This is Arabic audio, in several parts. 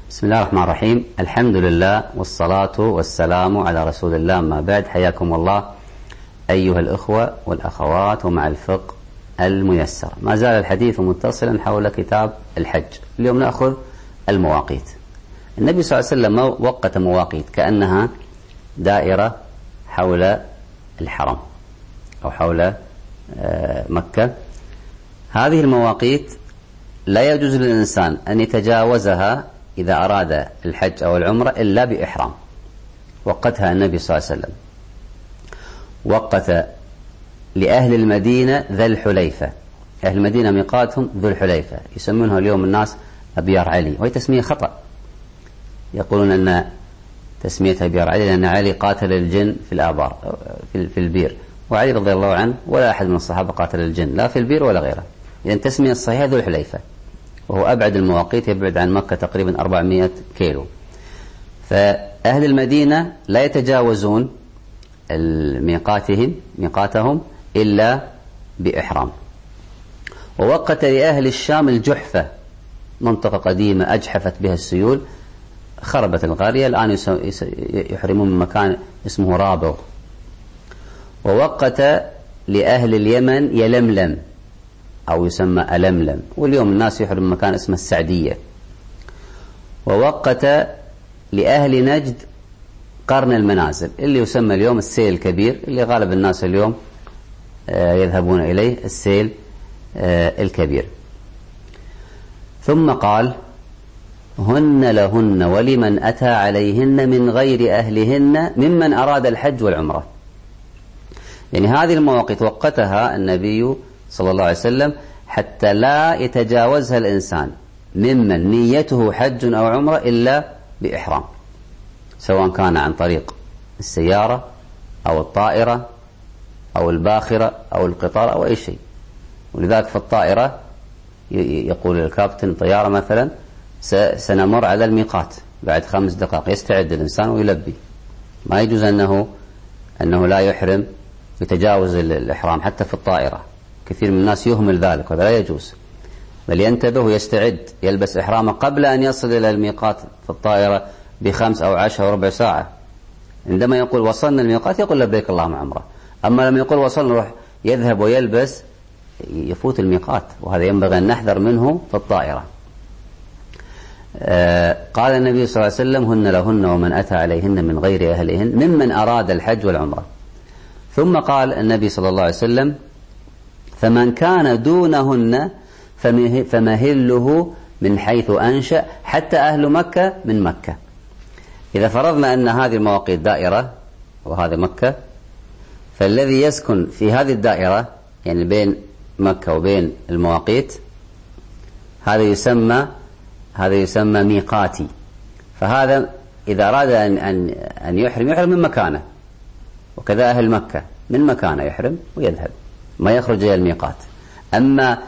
بسم الله الرحمن الرحيم. الحمد لله والصلاة والسلام على رسول الله، ما بعد. حياكم الله أيها الأخوة والأخوات ومع الفقه الميسر. ما زال الحديث متصلا حول كتاب الحج. اليوم نأخذ المواقيت. النبي صلى الله عليه وسلم وقت مواقيت كأنها دائرة حول الحرم أو حول مكة. هذه المواقيت لا يجوز للإنسان أن يتجاوزها إذا أراد الحج أو العمرة إلا بإحرام. وقتها النبي صلى الله عليه وسلم وقت لأهل المدينة ذا الحليفة. أهل المدينة ميقاتهم ذو الحليفة، يسمونها اليوم الناس أبيار علي، وهي تسمية خطأ. يقولون أن تسميتها أبيار علي لأن علي قاتل الجن في الآبار في البير، وعلي رضي الله عنه ولا أحد من الصحابة قاتل الجن لا في البير ولا غيره. إذن تسمية الصحيحة ذو الحليفة، وهو أبعد المواقيت، يبعد عن مكة تقريبا 400 كيلو. فأهل المدينة لا يتجاوزون ميقاتهم إلا بإحرام. ووقت لأهل الشام الجحفة، منطقة قديمة أجحفت بها السيول، خربت القرية، الآن يحرمون من مكان اسمه رابغ. ووقت لأهل اليمن يلملم أو يسمى ألملم، واليوم الناس يحرم من مكان اسمه السعدية. ووقت لأهل نجد قرن المنازل، اللي يسمى اليوم السيل الكبير، اللي غالب الناس اليوم يذهبون إليه، السيل الكبير. ثم قال: هن لهن ولمن أتى عليهن من غير أهلهن ممن أراد الحج والعمرة. يعني هذه المواقيت وقتها النبي صلى الله عليه وسلم حتى لا يتجاوزها الإنسان ممن نيته حج أو عمرة إلا بإحرام، سواء كان عن طريق السيارة أو الطائرة أو الباخرة أو القطار أو أي شيء. ولذلك في الطائرة يقول الكابتن طيارة مثلا: سنمر على الميقات بعد 5 دقائق، يستعد الإنسان ويلبي. ما يجوز أنه لا يحرم، يتجاوز الإحرام حتى في الطائرة. كثير من الناس يهمل ذلك، وهذا لا يجوز، بل ينتبه ويستعد، يلبس إحرامه قبل أن يصل إلى الميقات في الطائرة ب5 أو 10 أو ربع ساعة. عندما يقول وصلنا الميقات يقول لبيك اللهم عمره. أما لما يقول وصلنا روح يذهب ويلبس، يفوت الميقات، وهذا ينبغي أن نحذر منه في الطائرة. قال النبي صلى الله عليه وسلم: هن لهن ومن أتى عليهن من غير أهلهن ممن أراد الحج والعمرة. ثم قال النبي صلى الله عليه وسلم: فمن كان دونهن فمهله من حيث أنشأ حتى أهل مكة من مكة. إذا فرضنا أن هذه المواقيت دائرة وهذه مكة، فالذي يسكن في هذه الدائرة يعني بين مكة وبين المواقيت هذا يسمى ميقاتي. فهذا إذا أراد أن يحرم من مكانه، وكذا أهل مكة من مكانه يحرم ويذهب، ما يخرج إلى الميقات. أما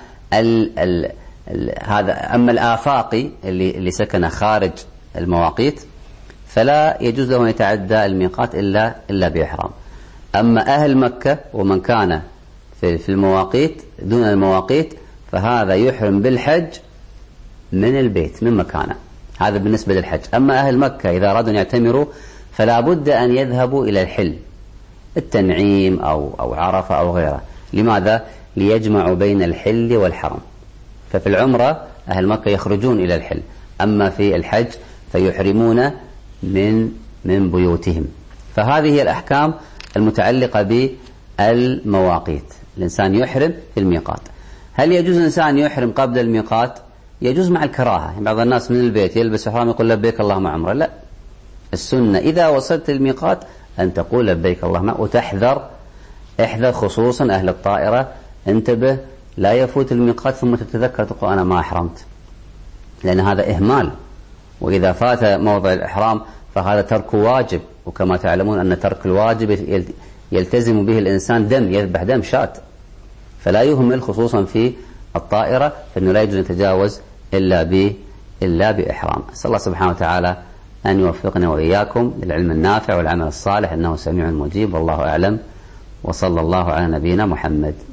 أما الآفاقي اللي سكن خارج المواقيت فلا يجوز له أن يتعدى الميقات إلا بإحرام. أما أهل مكة ومن كان في المواقيت دون المواقيت فهذا يحرم بالحج من البيت من مكانه. هذا بالنسبة للحج. أما أهل مكة إذا أرادوا أن يعتمروا فلا بد أن يذهبوا إلى الحل، التنعيم أو عرفة أو غيره. لماذا؟ ليجمعوا بين الحل والحرم. ففي العمرة أهل مكة يخرجون إلى الحل، أما في الحج فيحرمون من بيوتهم. فهذه هي الأحكام المتعلقة بالمواقيت. الإنسان يحرم في الميقات. هل يجوز الإنسان يحرم قبل الميقات؟ يجوز مع الكراهة. بعض الناس من البيت يلبس إحرام يقول لبيك اللهم عمره. لا، السنة إذا وصلت الميقات أن تقول لبيك اللهم، وتحذر خصوصا أهل الطائرة. انتبه، لا يفوت الميقات ثم تتذكر تقول أنا ما أحرمت، لأن هذا إهمال. وإذا فات موضع الإحرام فهذا ترك واجب، وكما تعلمون أن ترك الواجب يلتزم به الإنسان دم، يذبح دم شاة. فلا يهمل خصوصا في الطائرة، فإنه لا يجوز أن يتجاوز إلا بإحرام. أسأل الله سبحانه وتعالى أن يوفقنا وإياكم للعلم النافع والعمل الصالح، إنه سميع مجيب، والله أعلم، وصلى الله على نبينا محمد.